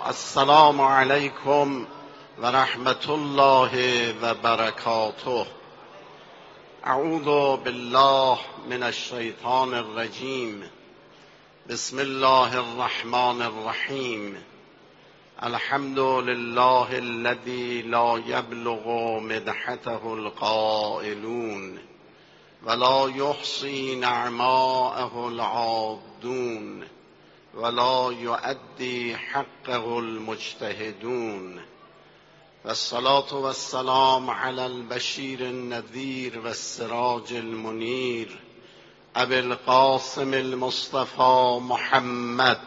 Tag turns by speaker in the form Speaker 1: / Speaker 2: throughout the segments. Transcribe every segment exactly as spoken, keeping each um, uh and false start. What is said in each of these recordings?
Speaker 1: السلام علیکم و رحمت الله و برکاته. اعوذ بالله من الشیطان الرجیم. بسم الله الرحمن الرحیم. الحمد لله الذي لا يبلغ مدحته القائلون ولا يحصي نعماءه العادون ولا يؤدي حقه المجتهدون. والصلاة والسلام على البشير النذير والسراج المنير أبي القاسم المصطفى محمد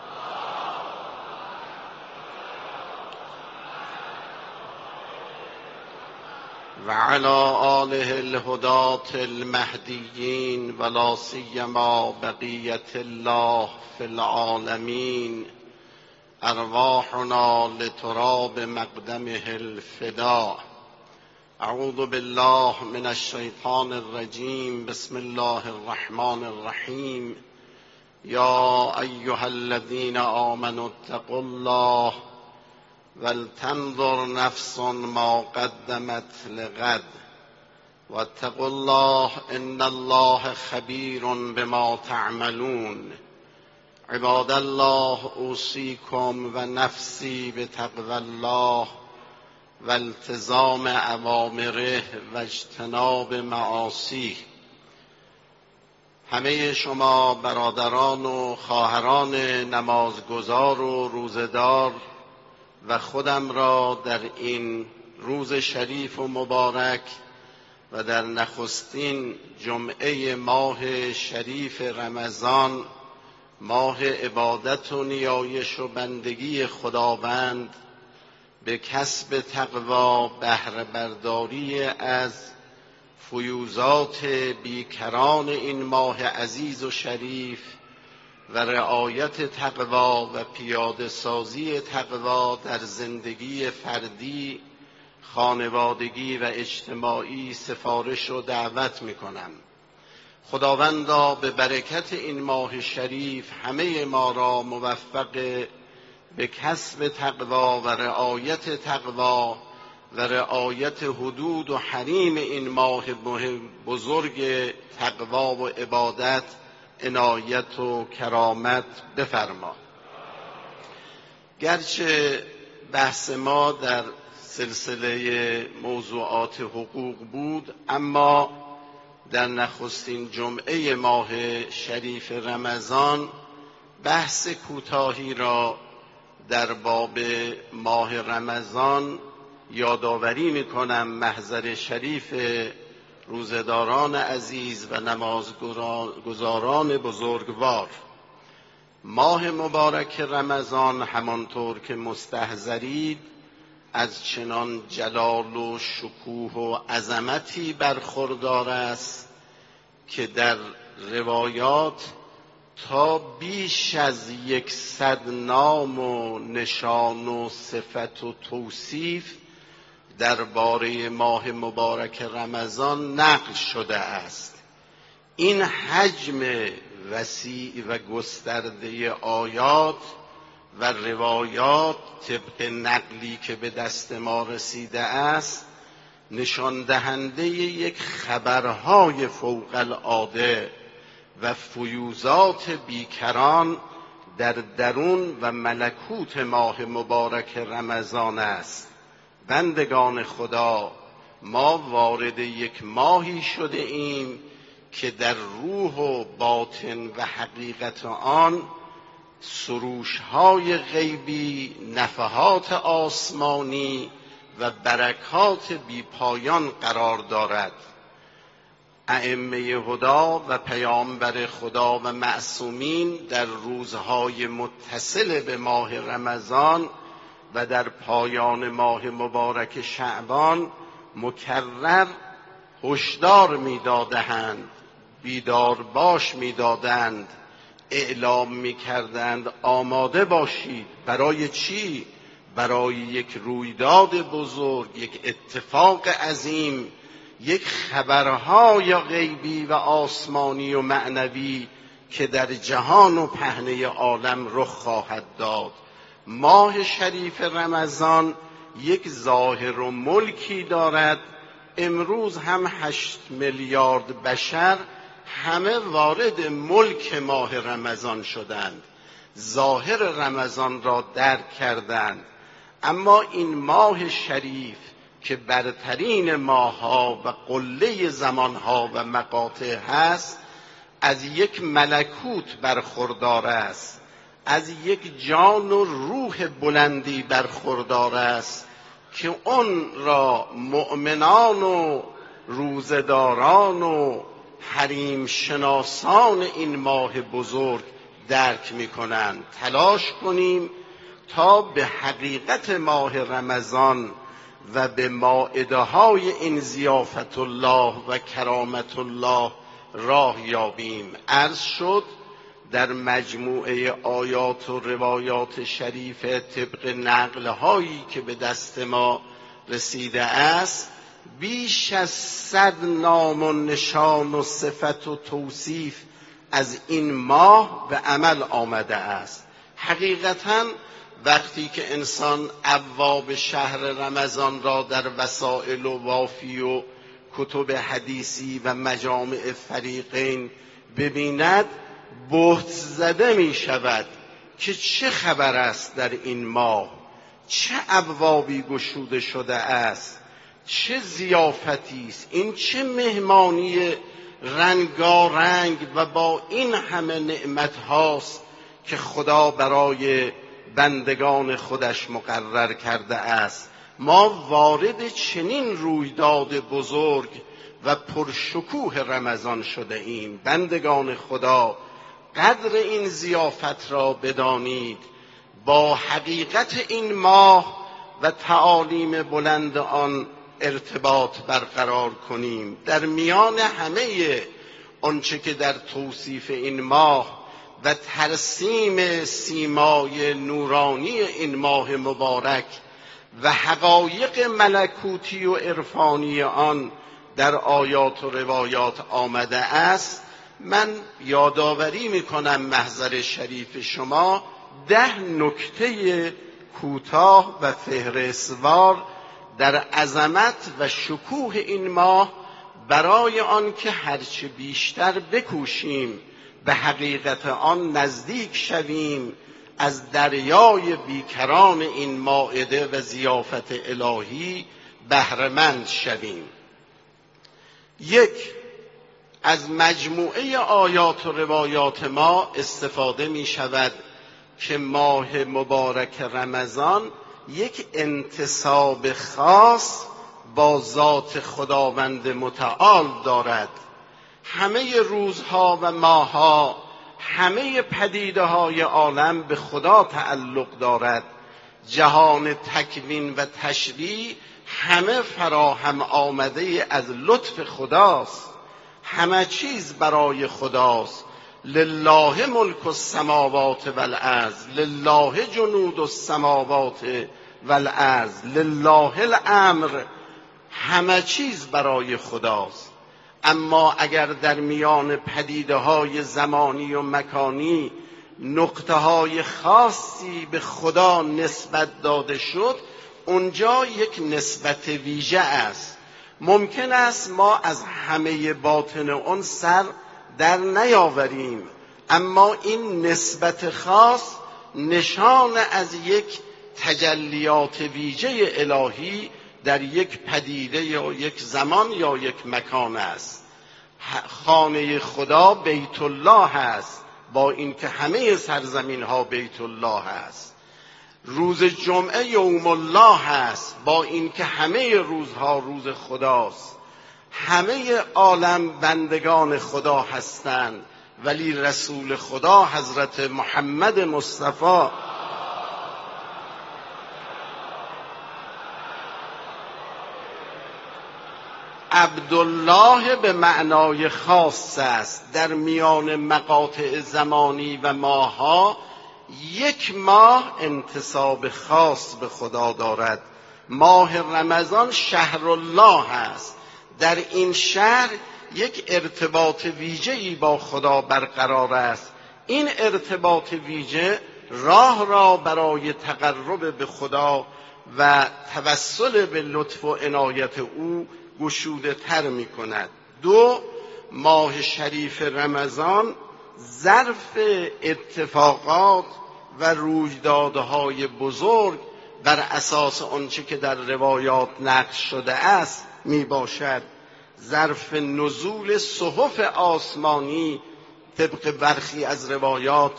Speaker 1: وعلى آله الهداة المهديين ولا سيما بقية الله في العالمين. أرواحنا لتراب مقدمه الفداء. أعوذ بالله من الشيطان الرجيم. بسم الله الرحمن الرحيم. يا أيها الذين آمنوا اتقوا الله ولتنظر نفس ما قدمت لغد واتقوا الله إن الله خبير بما تعملون. عباد الله أوصيكم ونفسي بتقوى الله والتزام أوامره واجتناب معاصيه. همه شما برادران و خواهران نمازگزار و روزدار و خودم را در این روز شریف و مبارک و در نخستین جمعه ماه شریف رمضان، ماه عبادت و نیایش و بندگی خداوند، به کسب تقوا بهره برداری از فیوزات بیکران این ماه عزیز و شریف و رعایت تقوا و پیاده سازی تقوا در زندگی فردی، خانوادگی و اجتماعی سفارش و دعوت می کنم. خداوندا به برکت این ماه شریف همه ما را موفق به کسب تقوا و رعایت تقوا و رعایت حدود و حریم این ماه بزرگ تقوا و عبادت عنایت و کرامت بفرما. گرچه بحث ما در سلسله موضوعات حقوق بود، اما در نخستین جمعه ماه شریف رمضان بحث کوتاهی را در باب ماه رمضان یادآوری می‌کنم محضر شریف روزداران عزیز و نمازگزاران بزرگوار. ماه مبارک رمضان همانطور که مستحضرید از چنان جلال و شکوه و عظمتی برخوردار است که در روایات تا بیش از یکصد نام و نشان و صفت و توصیف درباره ماه مبارک رمضان نقل شده است. این حجم وسیع و گسترده آیات و روایات طبق نقلی که به دست ما رسیده است نشان دهنده یک خبرهای فوق العاده و فیوزات بیکران در درون و ملکوت ماه مبارک رمضان است. بندگان خدا، ما وارد یک ماهی شده ایم که در روح و باطن و حقیقت آن سروش‌های غیبی، نفحات آسمانی و برکات بیپایان قرار دارد. ائمه هدا و پیامبر خدا و معصومین در روزهای متصل به ماه رمضان و در پایان ماه مبارک شعبان مکرر هشدار می‌دادند، بیدار باش می‌دادند، اعلام می‌کردند آماده باشید. برای چی؟ برای یک رویداد بزرگ، یک اتفاق عظیم، یک خبرهای غیبی و آسمانی و معنوی که در جهان و پهنه عالم رخ خواهد داد. ماه شریف رمضان یک ظاهر و ملکی دارد. امروز هم هشت میلیارد بشر همه وارد ملک ماه رمضان شدند، ظاهر رمضان را درک کردند. اما این ماه شریف که برترین ماه‌ها و قله زمان‌ها و مقاطع هست، از یک ملکوت برخوردار است، از یک جان و روح بلندی برخوردار است که اون را مؤمنان و روزداران و حریم شناسان این ماه بزرگ درک می کنند. تلاش کنیم تا به حقیقت ماه رمضان و به مائده های این ضیافت الله و کرامت الله راه یابیم. عرض شد در مجموعه آیات و روایات شریفه طبق نقلهایی که به دست ما رسیده است، بیش از صد نام و نشان و صفت و توصیف از این ماه به عمل آمده است. حقیقتاً وقتی که انسان ابواب شهر رمضان را در وسائل و وافی و کتب حدیثی و مجامع فریقین ببیند، بهت زده می شود که چه خبر است در این ماه، چه ابوابی گشوده شده است، چه ضیافتی است، این چه مهمانی رنگارنگ و با این همه نعمت هاست که خدا برای بندگان خودش مقرر کرده است. ما وارد چنین رویداد بزرگ و پرشکوه رمضان شده ایم. بندگان خدا، قدر این ضیافت را بدانید، با حقیقت این ماه و تعالیم بلند آن ارتباط برقرار کنیم. در میان همه آنچه که در توصیف این ماه و ترسیم سیمای نورانی این ماه مبارک و حقایق ملکوتی و عرفانی آن در آیات و روایات آمده است، من یادآوری میکنم محضر شریف شما ده نکته کوتاه و فهرستوار در عظمت و شکوه این ماه، برای آن که هرچه بیشتر بکوشیم به حقیقت آن نزدیک شویم، از دریای بیکران این مائده و ضیافت الهی بهره‌مند شویم. یک، از مجموعه آیات و روایات ما استفاده می شود که ماه مبارک رمضان یک انتساب خاص با ذات خداوند متعال دارد. همه روزها و ماهها، همه پدیده های عالم به خدا تعلق دارد. جهان تکوین و تشریع همه فراهم آمده از لطف خداست. همه چیز برای خداست. لله ملک السماوات والارض، لله جنود السماوات والارض، لله الامر. همه چیز برای خداست. اما اگر در میان پدیده های زمانی و مکانی نقطه های خاصی به خدا نسبت داده شد، اونجا یک نسبت ویژه است. ممکن است ما از همه باطن اون سر در نیاوریم، اما این نسبت خاص نشان از یک تجلیات ویژه الهی در یک پدیده یا یک زمان یا یک مکان است. خانه خدا بیت الله است، با اینکه همه سرزمین ها بیت الله است. روز جمعه یوم الله است، با اینکه همه روزها روز خداست. همه عالم بندگان خدا هستند، ولی رسول خدا حضرت محمد مصطفی عبدالله به معنای خاص است. در میان مقاطع زمانی و ماهها یک ماه انتساب خاص به خدا دارد. ماه رمضان شهر الله است. در این شهر یک ارتباط ویژه‌ای با خدا برقرار است. این ارتباط ویژه راه را برای تقرب به خدا و توسل به لطف و عنایت او گشوده تر می کند. دو، ماه شریف رمضان ظرف اتفاقات و رویدادهای بزرگ بر اساس آنچه که در روایات نقل شده است می باشد. ظرف نزول صحف آسمانی طبق برخی از روایات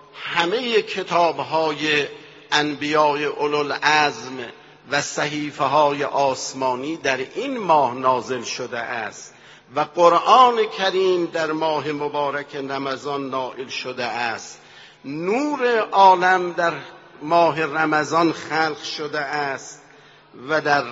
Speaker 1: همه کتاب‌های انبیاء اولوالعزم و صحیفه های آسمانی در این ماه نازل شده است و قرآن کریم در ماه مبارک رمضان نازل شده است. نور عالم در ماه رمضان خلق شده است و در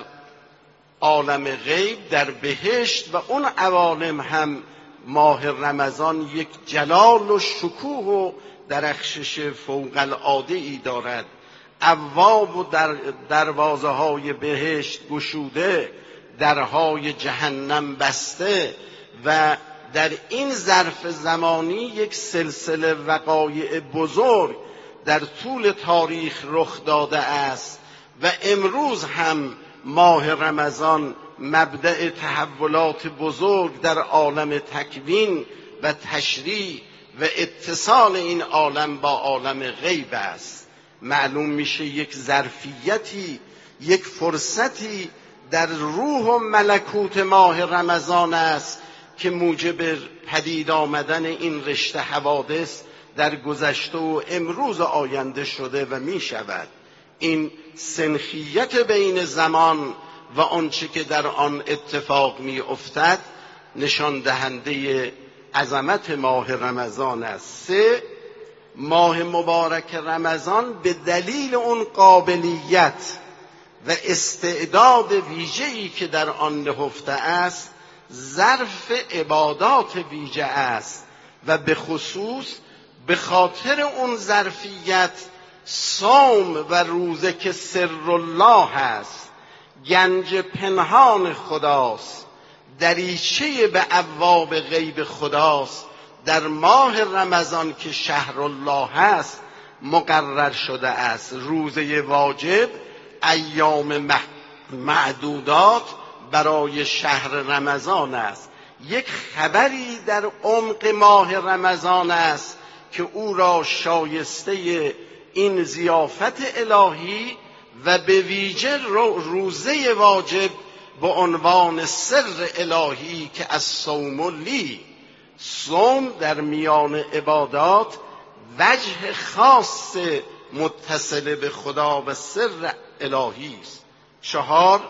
Speaker 1: عالم غیب در بهشت و اون عوالم هم ماه رمضان یک جلال و شکوه و درخشش فوق العاده ای دارد. ابواب و در دروازه های بهشت گشوده، درهای جهنم بسته و در این ظرف زمانی یک سلسله وقایع بزرگ در طول تاریخ رخ داده است و امروز هم ماه رمضان مبدأ تحولات بزرگ در عالم تکوین و تشریع و اتصال این عالم با عالم غیب است. معلوم میشه یک ظرفیتی، یک فرصتی در روح و ملکوت ماه رمضان است که موجب پدید آمدن این رشته حوادث در گذشته و امروز آینده شده و می شود. این سنخیت بین زمان و آنچه که در آن اتفاق می افتد نشان دهنده عظمت ماه رمضان است. سه، ماه مبارک رمضان به دلیل اون قابلیت و استعداد ویژه‌ای که در آن نهفته است ظرف عبادات ویژه است و به خصوص به خاطر اون ظرفیت صوم و روزه که سر الله است، گنج پنهان خداست، دریچه به ابواب غیب خداست، در ماه رمضان که شهر الله است مقرر شده است. روزه واجب ایام معدودات برای شهر رمضان است. یک خبری در عمق ماه رمضان است که او را شایسته این ضیافت الهی و به ویژه روزه واجب به عنوان سر الهی که از صوم لی، صوم در میان عبادات وجه خاص متصل به خدا و سر الهی است. چهار،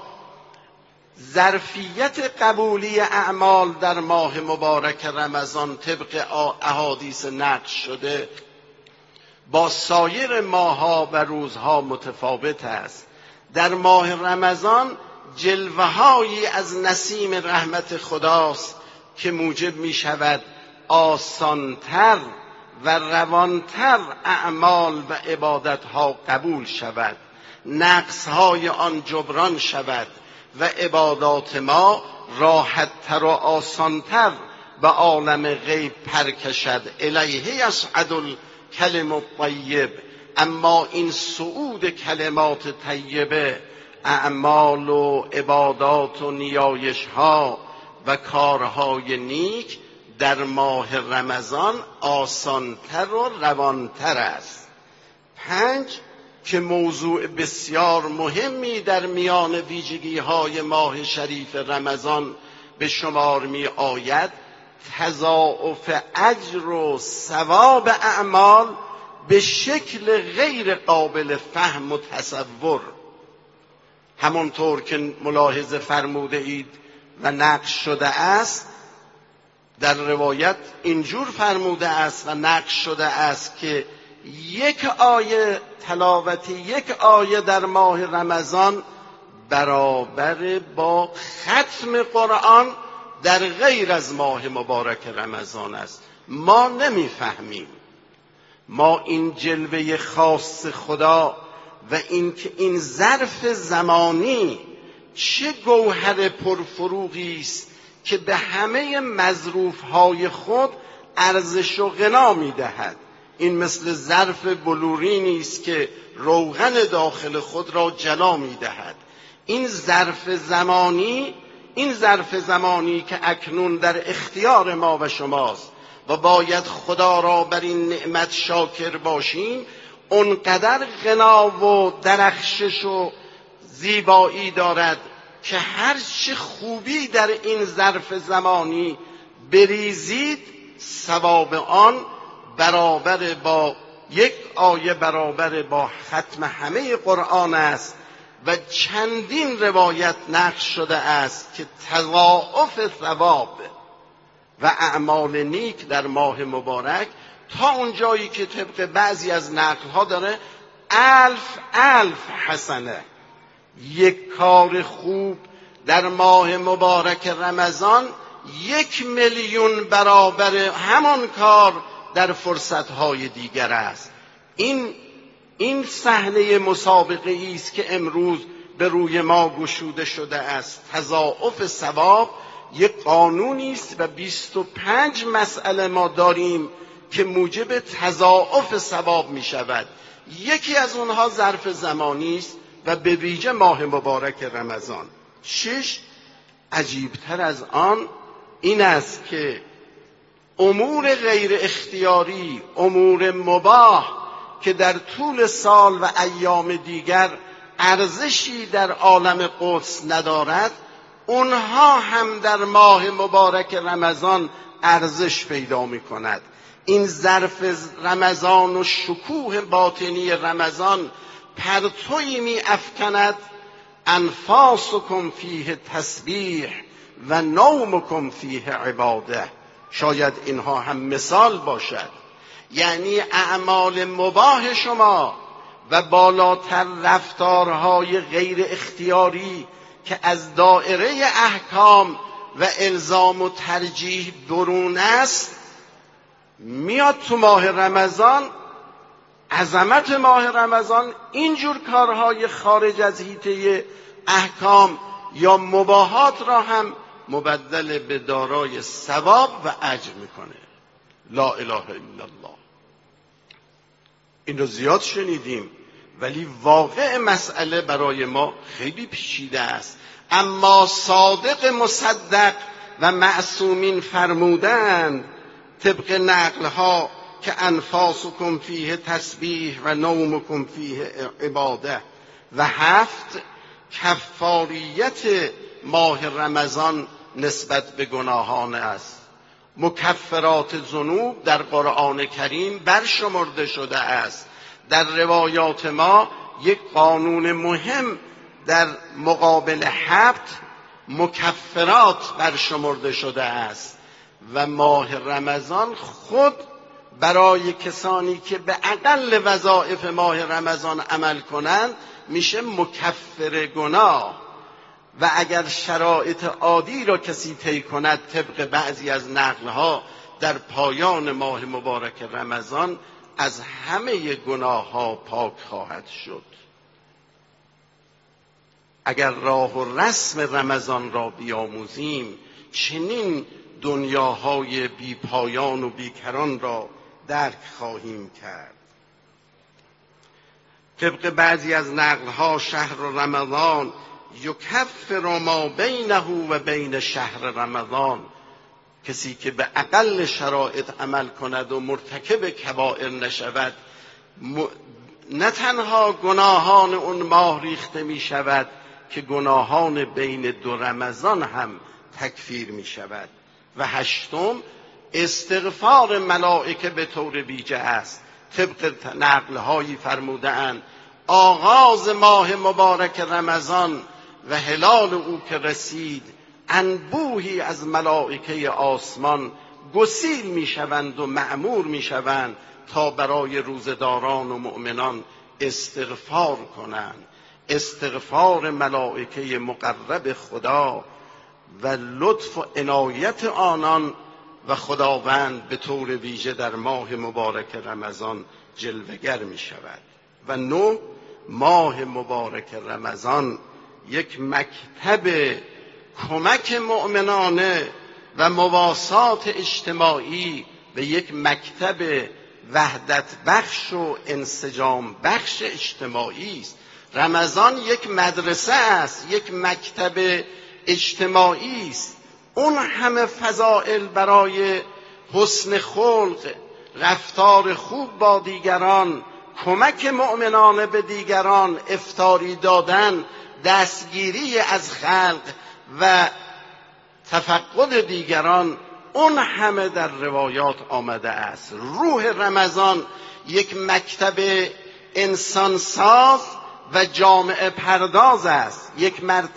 Speaker 1: ظرفیت قبولی اعمال در ماه مبارک رمضان طبق احادیث نقل شده با سایر ماه‌ها و روزها متفاوت است. در ماه رمضان جلوه‌هایی از نسیم رحمت خداست که موجب می شود آسانتر و روانتر اعمال و عبادتها قبول شود، نقصهای آن جبران شود و عبادات ما راحتتر و آسانتر به عالم غیب پرکشد. الیه یصعد الکلم الطیب، اما این صعود کلمات طیبه، اعمال و عبادات و نیایش ها و کارهای نیک در ماه رمضان آسانتر و روانتر است. پنج، که موضوع بسیار مهمی در میان ویژگی های ماه شریف رمضان به شمار می آید، تضاعف اجر و ثواب اعمال به شکل غیر قابل فهم و تصور. همانطور که ملاحظه فرموده اید و نقل شده است، در روایت اینجور فرموده است و نقل شده است که یک آیه تلاوت یک آیه در ماه رمضان برابر با ختم قرآن در غیر از ماه مبارک رمضان است. ما نمیفهمیم. ما این جلوه خاص خدا و این که این ظرف زمانی چه گوهر پرفروغی است که به همه مظروفهای خود ارزش و غنا می‌دهد. این مثل ظرف بلوری نیست که روغن داخل خود را جلا می‌دهد. این ظرف زمانی این ظرف زمانی که اکنون در اختیار ما و شماست و باید خدا را بر این نعمت شاکر باشیم، اونقدر غنا و درخشش و زیبایی دارد که هر چه خوبی در این ظرف زمانی بریزید، ثواب آن برابر با یک آیه، برابر با ختم همه قرآن است. و چندین روایت نقل شده است که تضاعف ثواب و اعمال نیک در ماه مبارک تا اونجایی که طبق بعضی از نقل‌ها داره الف الف حسنه. یک کار خوب در ماه مبارک رمضان یک میلیون برابر همان کار در فرصت‌های دیگر است. این این صحنه مسابقه است که امروز به روی ما گشوده شده است. تضاعف ثواب یک قانونی است و بیست و پنج مسئله ما داریم که موجب تضاعف ثواب می شود. یکی از اونها ظرف زمانی است و به ویژه ماه مبارک رمضان. شش، عجیبتر از آن این است که امور غیر اختیاری، امور مباح که در طول سال و ایام دیگر ارزشی در عالم قدس ندارد، اونها هم در ماه مبارک رمضان ارزش پیدا می کند. این ظرف رمضان و شکوه باطنی رمضان پرتویی می افکند، انفاسکم فیه تسبیح و نومکم فیه عباده. شاید اینها هم مثال باشد. یعنی اعمال مباح شما و بالاتر رفتارهای غیر اختیاری که از دائره احکام و الزام و ترجیح برون است، میاد تو ماه رمضان. عظمت ماه رمضان اینجور کارهای خارج از حیطه احکام یا مباحات را هم مبدل به دارای ثواب و اجر میکنه. لا اله الا الله. این رو زیاد شنیدیم، ولی واقع مسئله برای ما خیلی پیچیده است. اما صادق مصدق و معصومین فرمودند طبق نقلها که انفاسکم فیه تسبیح و نومکم فیه عباده. و هفت، کفاریت ماه رمضان نسبت به گناهان است. مکفرات ذنوب در قرآن کریم برشمرده شده است. در روایات ما یک قانون مهم در مقابل هفت مکفرات برشمرده شده است و ماه رمضان خود برای کسانی که به اقل وظایف ماه رمضان عمل کنند میشه مکفر گناه. و اگر شرایط عادی را کسی طی کند، طبق بعضی از نقلها در پایان ماه مبارک رمضان از همه گناه ها پاک خواهد شد. اگر راه و رسم رمضان را بیاموزیم، چنین دنیاهای بی پایان و بیکران را درک خواهیم کرد. طبق بعضی از نقلها شهر رمضان یکفر ما بینه و بین شهر رمضان، کسی که به اقل شرایط عمل کند و مرتکب کبائر نشود، نه تنها گناهان اون ماه ریخته می شود که گناهان بین دو رمضان هم تکفیر می شود. و هشتم، استغفار ملائکه به طور ویژه است. طبق نقلهایی فرموده اند آغاز ماه مبارک رمضان و هلال او که رسید، انبوهی از ملائکه آسمان گسیل می شوند و مأمور می شوند تا برای روزداران و مؤمنان استغفار کنند. استغفار ملائکه مقرب خدا و لطف و عنایت آنان و خداوند به طور ویژه در ماه مبارک رمضان جلوه‌گر می شود. و نو، ماه مبارک رمضان یک مکتب کمک مؤمنانه و مواسات اجتماعی و یک مکتب وحدت بخش و انسجام بخش اجتماعی است. رمضان یک مدرسه است، یک مکتب اجتماعی است. اون همه فضائل برای حسن خلق، رفتار خوب با دیگران، کمک مؤمنانه به دیگران، افطاری دادن، دستگیری از خلق و تفقد دیگران، اون همه در روایات آمده است. روح رمضان یک مکتب انسانساز و جامعه پرداز است، یک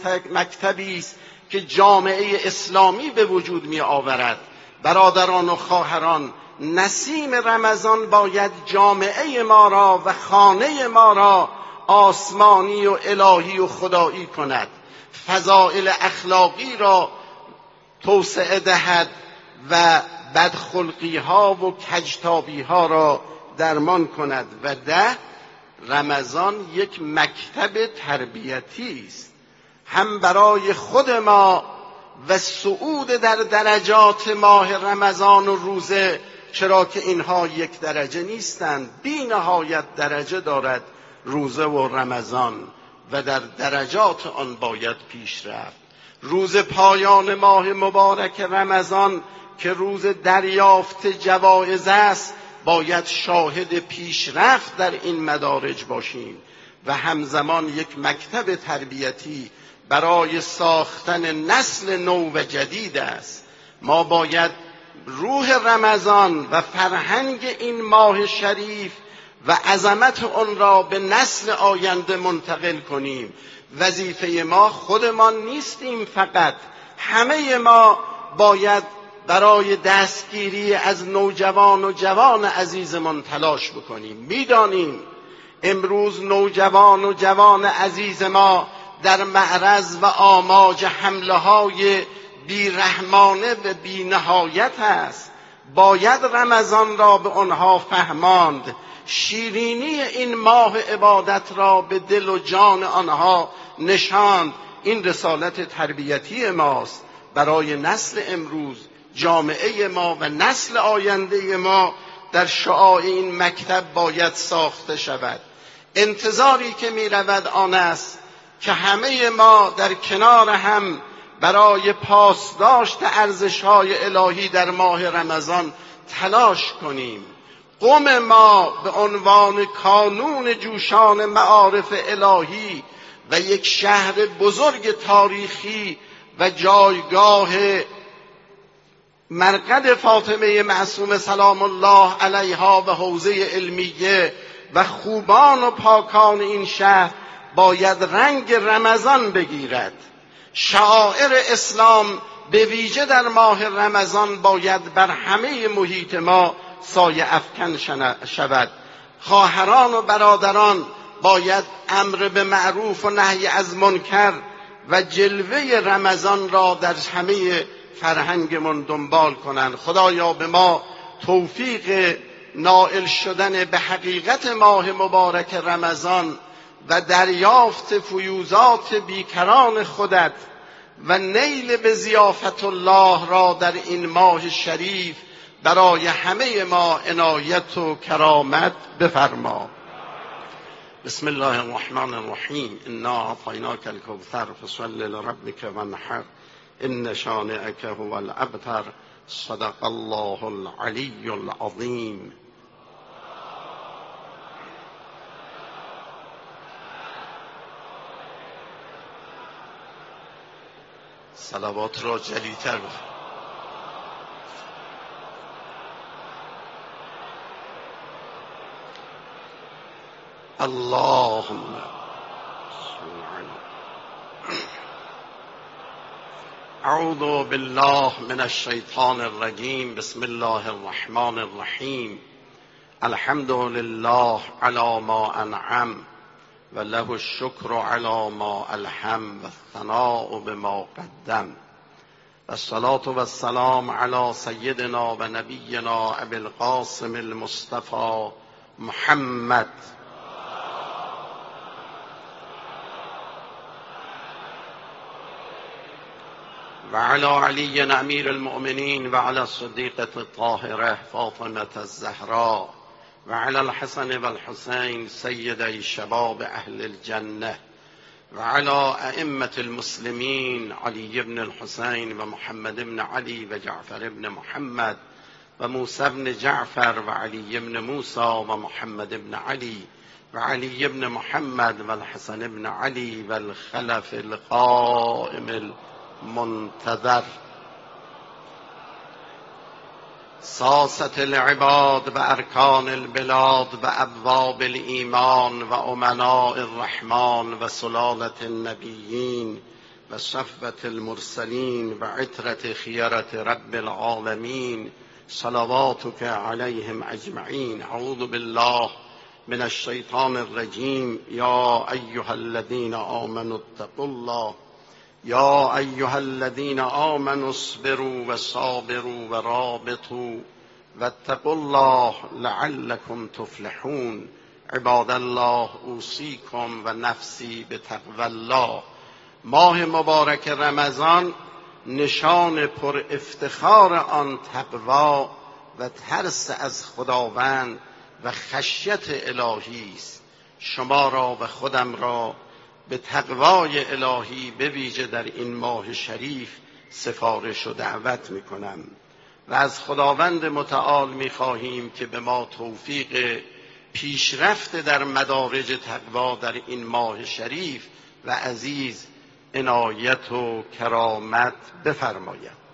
Speaker 1: مکتبی است که جامعه اسلامی به وجود می آورد. برادران و خواهران، نسیم رمضان باید جامعه ما را و خانه ما را آسمانی و الهی و خدایی کند، فضائل اخلاقی را توسعه دهد و بدخلقی ها و کجتابی ها را درمان کند. و ده، رمضان یک مکتب تربیتی است، هم برای خود ما و صعود در درجات ماه رمضان و روزه، چرا که اینها یک درجه نیستند، بی نهایت درجه دارد روزه و رمضان و در درجات آن باید پیش رفت. روز پایان ماه مبارک رمضان که روز دریافت جوایز است، باید شاهد پیشرفت در این مدارج باشیم و همزمان یک مکتب تربیتی برای ساختن نسل نو و جدید است. ما باید روح رمضان و فرهنگ این ماه شریف و عظمت آن را به نسل آینده منتقل کنیم. وظیفه ما خودمان نیستیم فقط، همه ما باید برای دستگیری از نوجوان و جوان عزیزمان تلاش بکنیم. میدانیم امروز نوجوان و جوان عزیز ما در معرض و آماج حمله های بیرحمانه و بینهایت است. باید رمضان را به آنها فهماند، شیرینی این ماه عبادت را به دل و جان آنها نشاند. این رسالت تربیتی ماست برای نسل امروز، جامعه ما و نسل آینده ما. در شعاع این مکتب باید ساخته شود. انتظاری که می رود آن است که همه ما در کنار هم برای پاسداشت ارزش‌های الهی در ماه رمضان تلاش کنیم. قم ما به عنوان کانون جوشان معارف الهی و یک شهر بزرگ تاریخی و جایگاه مرقد فاطمه معصومه سلام الله علیها و حوزه علمیه و خوبان و پاکان این شهر باید رنگ رمضان بگیرد. شعائر اسلام به ویژه در ماه رمضان باید بر همه محیط ما سایه افکن شود. خواهران و برادران باید امر به معروف و نهی از منکر و جلوه رمضان را در همه فرهنگمون دنبال کنند. خدایا به ما توفیق نائل شدن به حقیقت ماه مبارک رمضان و دریافت فیوزات بیکران خودت و نیل به ضیافت الله را در این ماه شریف برای همه ما عنایت و کرامت بفرما. بسم الله الرحمن الرحیم. انا اعطیناک الکوثر فصل لربک وانحر ان شانئک هو الابتر. صدق الله العلی العظیم. صلوات را جلیتر بفرمایید. اللهم اعوذ بالله من الشیطان الرجیم. بسم الله الرحمن الرحیم. الحمد لله علی ما انعم و له الشکر علی ما الهم و الثناء بما قدم و الصلاة و السلام علی سیدنا و نبینا ابی القاسم المصطفى محمد و علی علی امیر المؤمنین و علی الصدیقة الطاهرة فاطمة الزهراء وعلى الحسن والحسين سيدي شباب أهل الجنة، وعلى أئمة المسلمين علي بن الحسين ومحمد بن علي وجعفر بن محمد وموسى بن جعفر وعلي بن موسى ومحمد بن علي وعلي بن محمد والحسن بن علي والخلف القائم المنتظر، ساسة العباد وأركان البلاد وأبواب الإيمان وأمناء الرحمن وسلالة النبيين وصفوة المرسلين وعترة خيرة رب العالمين صلواتك عليهم أجمعين. أعوذ بالله من الشيطان الرجيم. يا أيها الذين آمنوا اتقوا الله يا أيها الذين آمنوا اصبروا وصابروا ورابطوا واتقوا الله لعلكم تفلحون. عباد الله اوصیکم و نفسی به تقوی الله. ماه مبارک رمضان نشان پر افتخار آن تقوا و ترس از خداوند و خشیت الهی است. شما را و خودم را به تقوای الهی به ویژه در این ماه شریف سفارش و دعوت می کنم و از خداوند متعال می خواهیم که به ما توفیق پیشرفت در مدارج تقوا در این ماه شریف و عزیز عنایت و کرامت بفرماید.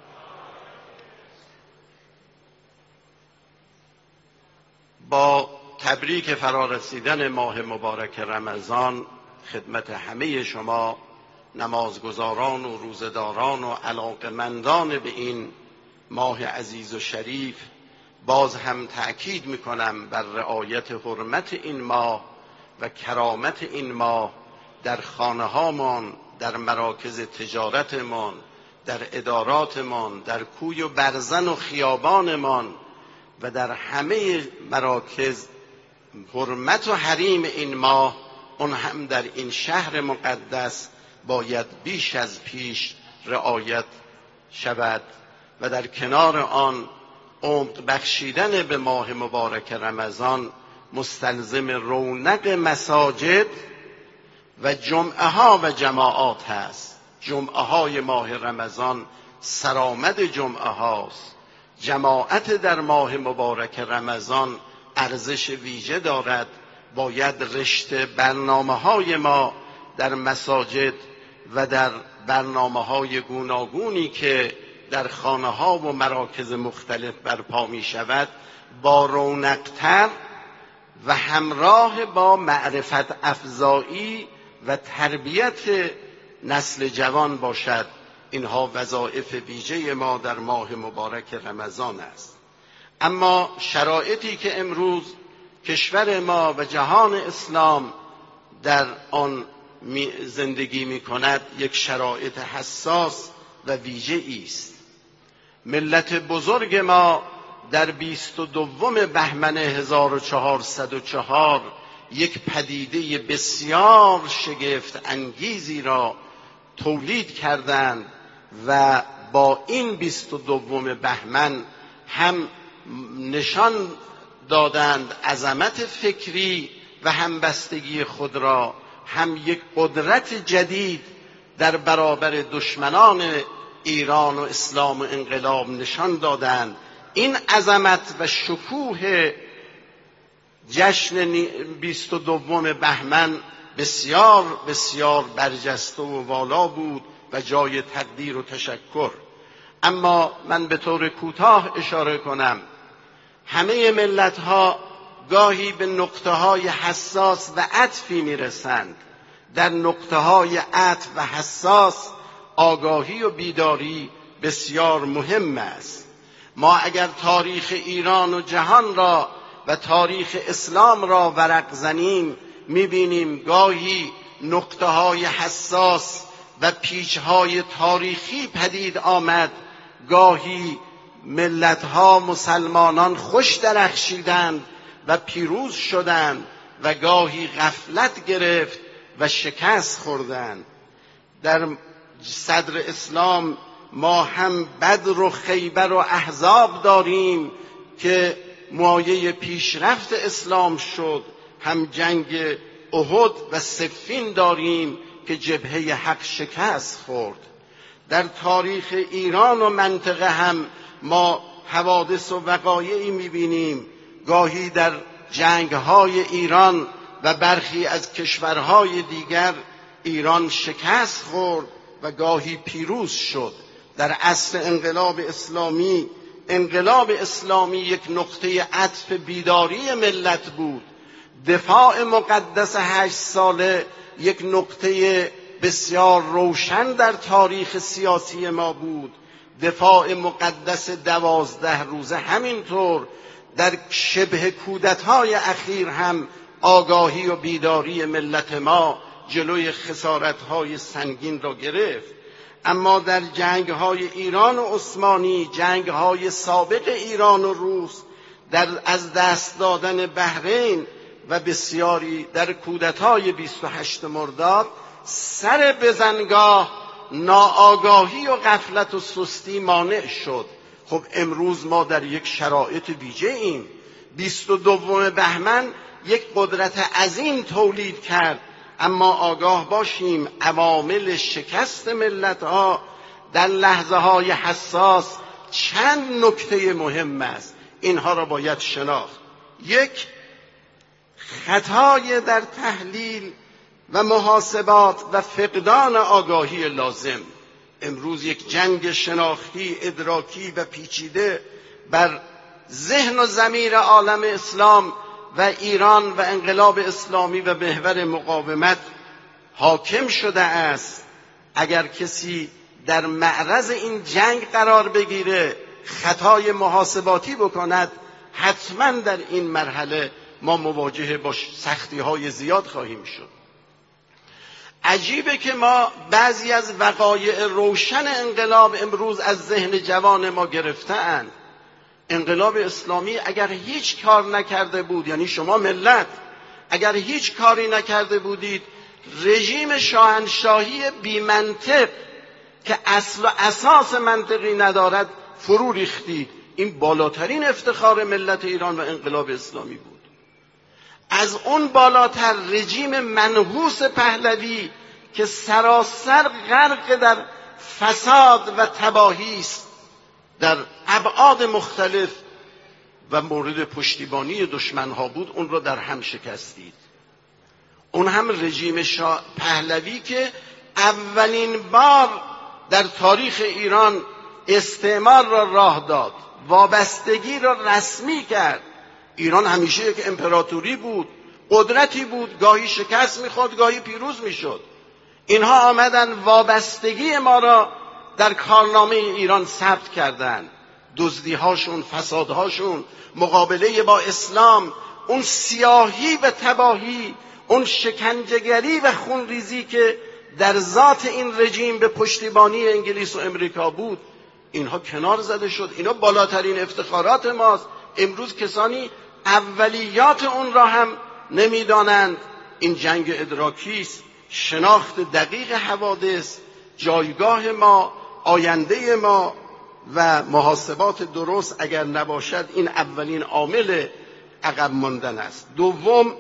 Speaker 1: با تبریک فرارسیدن ماه مبارک رمضان خدمت همه شما نمازگزاران و روزداران و علاقمندان به این ماه عزیز و شریف باز هم تأکید میکنم بر رعایت حرمت این ماه و کرامت این ماه در خانه هامان، در مراکز تجارتمان، در اداراتمان، در کوی و برزن و خیابانمان و در همه مراکز. حرمت و حریم این ماه اون هم در این شهر مقدس باید بیش از پیش رعایت شود و در کنار آن عمق بخشیدن به ماه مبارک رمضان مستلزم رونق مساجد و جمعه ها و جماعات هست. جمعه های ماه رمضان سرآمد جمعه هاست. جماعت در ماه مبارک رمضان ارزش ویژه دارد. باید رشته برنامه های ما در مساجد و در برنامه های گوناگونی که در خانه ها و مراکز مختلف برپا می شود با رونق‌تر و همراه با معرفت افزایی و تربیت نسل جوان باشد. اینها وظایف ویژه ما در ماه مبارک رمضان است. اما شرایطی که امروز کشور ما و جهان اسلام در آن زندگی می کند یک شرایط حساس و ویژه است. ملت بزرگ ما در بیست و دوم بهمن هزار و چهارصد و چهار یک پدیده بسیار شگفت انگیزی را تولید کردند و با این بیست و دوم بهمن هم نشان دادند عظمت فکری و همبستگی خود را، هم یک قدرت جدید در برابر دشمنان ایران و اسلام و انقلاب نشان دادند. این عظمت و شکوه جشن بیست و دوم بهمن بسیار بسیار برجسته و والا بود و جای تقدیر و تشکر. اما من به طور کوتاه اشاره کنم، همه ملت ها گاهی به نقطه های حساس و عطفی میرسند. در نقطه های عطف و حساس آگاهی و بیداری بسیار مهم است. ما اگر تاریخ ایران و جهان را و تاریخ اسلام را ورق زنیم میبینیم گاهی نقطه های حساس و پیچ های تاریخی پدید آمد. گاهی ملت ها مسلمانان خوش درخشیدند و پیروز شدند و گاهی غفلت گرفت و شکست خوردند. در صدر اسلام ما هم بدر و خیبر و احزاب داریم که مایه پیشرفت اسلام شد، هم جنگ احد و صفین داریم که جبهه حق شکست خورد. در تاریخ ایران و منطقه هم ما حوادث و وقایعی می‌بینیم، گاهی در جنگ‌های ایران و برخی از کشورهای دیگر ایران شکست خورد و گاهی پیروز شد. در عصر انقلاب اسلامی، انقلاب اسلامی یک نقطه عطف بیداری ملت بود. دفاع مقدس هشت ساله یک نقطه بسیار روشن در تاریخ سیاسی ما بود. دفاع مقدس دوازده روزه همینطور. در شبه کودتای اخیر هم آگاهی و بیداری ملت ما جلوی خسارتهای سنگین را گرفت. اما در جنگهای ایران و عثمانی، جنگهای سابق ایران و روس، در از دست دادن بحرین و بسیاری در کودتای بیست و هشت مرداد، سر بزنگاه ناآگاهی و غفلت و سستی مانع شد. خب امروز ما در یک شرایط ویژه ایم. بیست و دوم بهمن یک قدرت عظیم تولید کرد، اما آگاه باشیم عوامل شکست ملت‌ها در لحظه‌های حساس چند نکته مهم است. اینها را باید شناخت. یک، خطای در تحلیل و محاسبات و فقدان آگاهی لازم. امروز یک جنگ شناختی، ادراکی و پیچیده بر ذهن و ضمیر عالم اسلام و ایران و انقلاب اسلامی و محور مقاومت حاکم شده است. اگر کسی در معرض این جنگ قرار بگیره، خطای محاسباتی بکند، حتما در این مرحله ما مواجه با سختی های زیاد خواهیم شد. عجیبه که ما بعضی از وقایع روشن انقلاب امروز از ذهن جوان ما گرفته‌اند. انقلاب اسلامی اگر هیچ کار نکرده بود، یعنی شما ملت اگر هیچ کاری نکرده بودید، رژیم شاهنشاهی بی منطق که اصل و اساس منطقی ندارد فرو ریختید. این بالاترین افتخار ملت ایران و انقلاب اسلامی بود. از اون بالاتر رژیم منحوس پهلوی که سراسر غرق در فساد و تباهی است در ابعاد مختلف و مورد پشتیبانی دشمنها بود، اون رو در هم شکستید. اون هم رژیم شاه پهلوی که اولین بار در تاریخ ایران استعمار را راه داد، وابستگی را رسمی کرد. ایران همیشه یک امپراتوری بود، قدرتی بود، گاهی شکست می‌خورد، گاهی پیروز می‌شد. اینها آمدن وابستگی ما را در کارنامه ایران ثبت کردند. دزدی‌هاشون، فسادهاشون، مقابله با اسلام، اون سیاهی و تباهی، اون شکنجهگری و خونریزی که در ذات این رژیم به پشتیبانی انگلیس و امریکا بود، اینها کنار زده شد. اینا بالاترین افتخارات ماست. امروز کسانی اولیات اون را هم نمیدانند. این جنگ ادراکی است. شناخت دقیق حوادث، جایگاه ما، آینده ما و محاسبات درست اگر نباشد، این اولین عامل عقب ماندن است. دوم،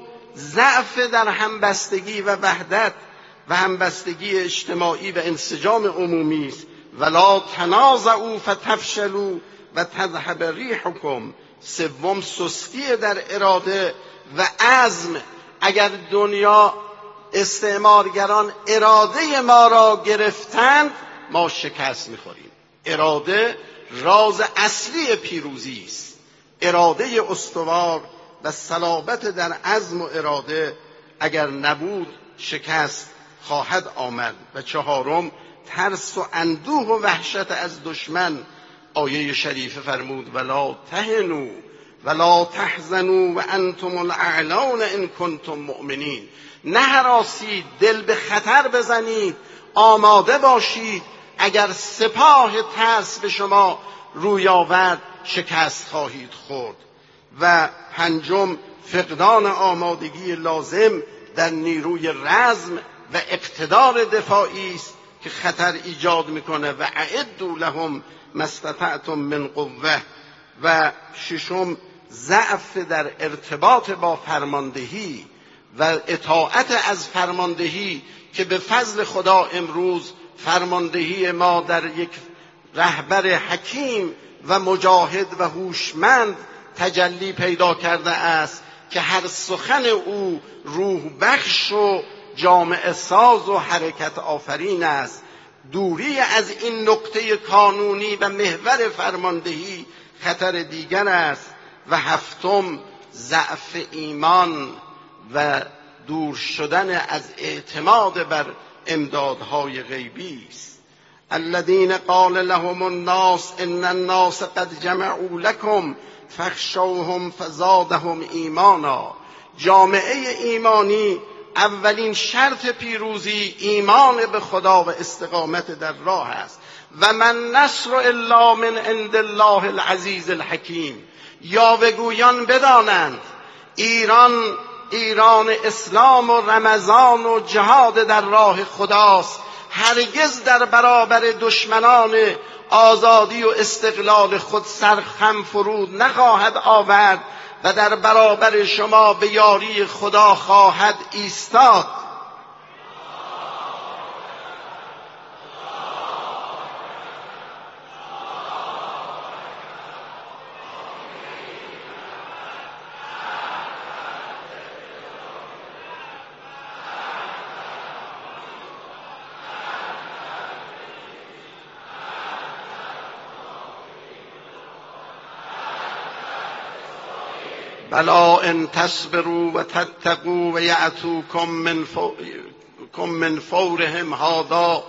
Speaker 1: ضعف در همبستگی و وحدت و همبستگی اجتماعی و انسجام عمومی است. ولا تنازعوا فتفشلوا و تذهب ریحکم. سوم، سستی در اراده و عزم. اگر دنیا استعمارگران اراده ما را گرفتند، ما شکست می‌خوریم. اراده راز اصلی پیروزی است. اراده استوار و صلابت در عزم و اراده اگر نبود، شکست خواهد آمد. و چهارم، ترس و اندوه و وحشت از دشمن. آیه شریفه فرمود ولا تهنوا ولا تحزنوا و انتم الاعلون ان کنتم مؤمنین. نه هراسید، دل به خطر بزنید، آماده باشید. اگر سپاه ترس به شما روی آورد، شکست خواهید خورد. و پنجم، فقدان آمادگی لازم در نیروی رزم و اقتدار دفاعی است که خطر ایجاد میکنه. و اعدوا لهم ما استطعتم من قوه. و ششم، ضعف در ارتباط با فرماندهی و اطاعت از فرماندهی که به فضل خدا امروز فرماندهی ما در یک رهبر حکیم و مجاهد و هوشمند تجلی پیدا کرده است که هر سخن او روح بخش و جامعه ساز و حرکت آفرین است. دوری از این نقطه کانونی و محور فرماندهی خطر دیگر است. و هفتم، ضعف ایمان و دور شدن از اعتماد بر امدادهای غیبی است. الذين قال لهم الناس ان الناس قد جمعوا لكم فاخشوهم فزادهم ایمانا. جامعه ایمانی اولین شرط پیروزی ایمان به خدا و استقامت در راه است. و من نصر الا من عند الله العزیز الحکیم. یاوه‌گویان بدانند ایران ایران اسلام و رمضان و جهاد در راه خداست، هرگز در برابر دشمنان آزادی و استقلال خود سرخم فرود نخواهد آورد و در برابر شما به یاری خدا خواهد ایستاد. بلا ان تصبروا و تتقوا و یأتوکم من من فورهم هذا.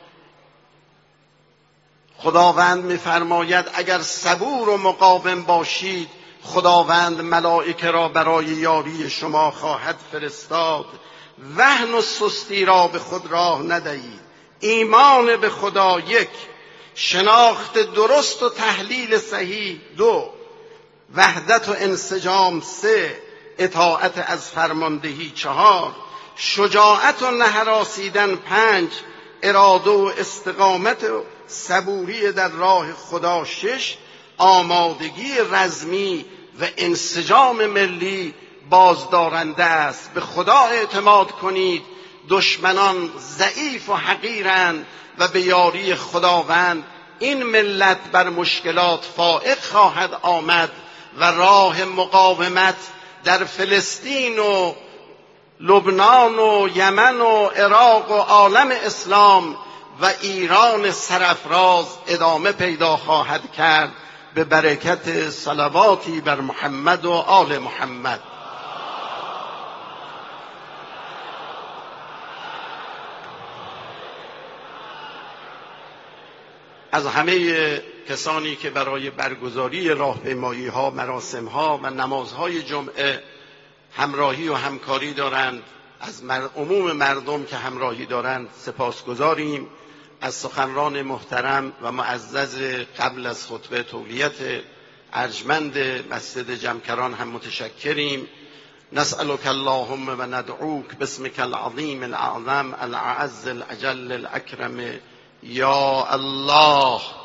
Speaker 1: خداوند می‌فرماید اگر صبور و مقاوم باشید خداوند ملائکه را برای یاری شما خواهد فرستاد. وهن و سستی را به خود راه ندهید. ایمان به خدا یک، شناخت درست و تحلیل صحیح دو، وحدت و انسجام سه، اطاعت از فرماندهی چهار، شجاعت و نهراسیدن پنج، اراده و استقامت و صبوری در راه خدا شش، آمادگی رزمی و انسجام ملی بازدارنده است. به خدا اعتماد کنید، دشمنان ضعیف و حقیرند و به یاری خداوند این ملت بر مشکلات فائق خواهد آمد و راه مقاومت در فلسطین و لبنان و یمن و عراق و عالم اسلام و ایران سرافراز ادامه پیدا خواهد کرد به برکت صلواتی بر محمد و آل محمد. از همه کسانی که برای برگزاری راهپیمایی ها، مراسم ها و نمازهای جمعه همراهی و همکاری دارند، از عموم مردم که همراهی دارند سپاسگزاریم. از سخنران محترم و معزز قبل از خطبه تولیت ارجمند مسجد جمکران هم متشکریم. نسألك اللهم و ندعوک باسمك العظیم الاعظم الاعز الاجل الاکرم یا الله.